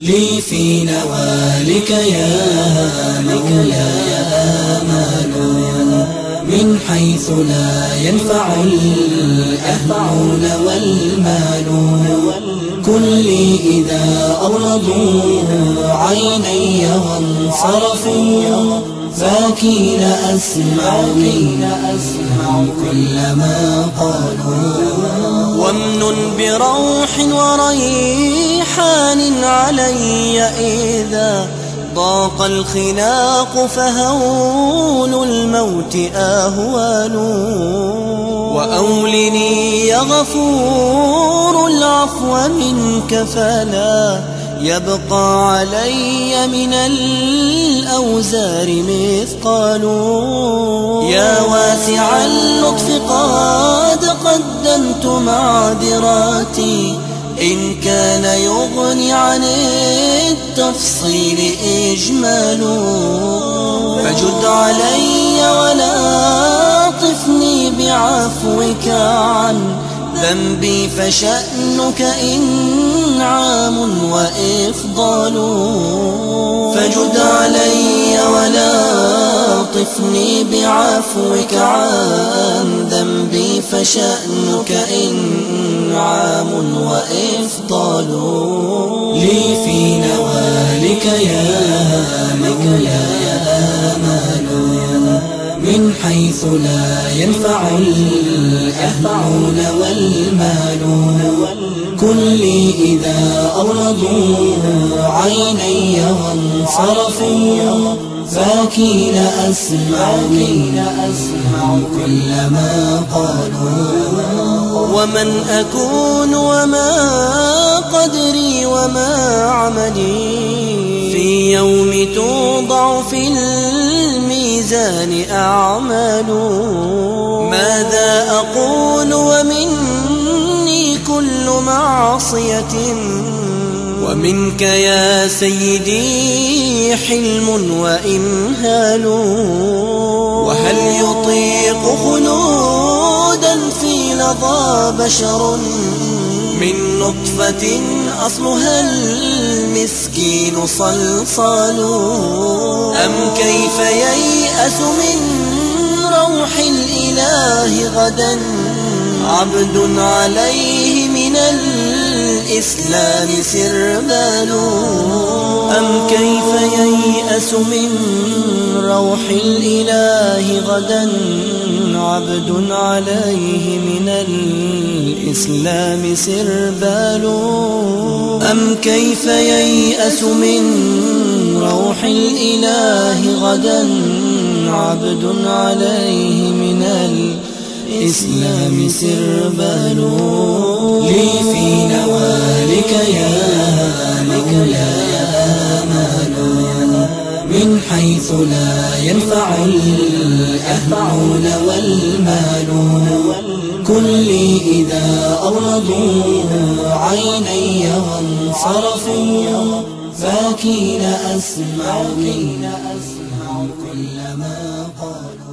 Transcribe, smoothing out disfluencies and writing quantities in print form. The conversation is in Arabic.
لي في نوالك يا مولاي آمال من حيث لا ينفع الأهل والمال. كلي إذا أغلظوا عيني وانصرفوا فاكين أسمع كل ما قالوا. وامن بروح وريحان علي إذا ضاق الخلاق فهون الموت أهوان. وأولني يا غفور العفو منك فلا يبقى علي من الأوزار مثقال. يا واسع اللطف قد قدمت معذراتي إن كان يغني عن التفصيل إجمال. فجد علي ولا طفني بعفوك عن ذنبي فشأنك إنعام وإفضال. فجد علي ولا طفني بعفوك عن ذنبي فشأنك إنعام وإفضال. لي في نوالك يا مولاي آمال من حيث لا ينفع الأهل والمال. كلي إذا أغلظوا عيني وانصرفوا فاكين أسمع كل ما قالوا. ومن أكون وما قدري وما عملي في يوم توضع في الميزان أعمال. ماذا أقول ومني كل معصية ومنك يا سيدي حلم وإمهال. وهل يطيق خلودا في لظى بشر من نطفة أصلها المسكين صلصال. أم كيف ييأس من روح الإله غدا عبد عليه من الإسلام سربال. أم كيف ييأس من روح الإله غدا عبد عليه من الإسلام سربال. أم كيف ييأس من روح الإله غدا عبد عليه من الإسلام سربال. لي في نوالك يا مولاي آمال من حيث لا ينفع الأهل والمال. كلي إذا أغلظوا عيني وانصرفوا فاكين أسمع كل ما قالوا.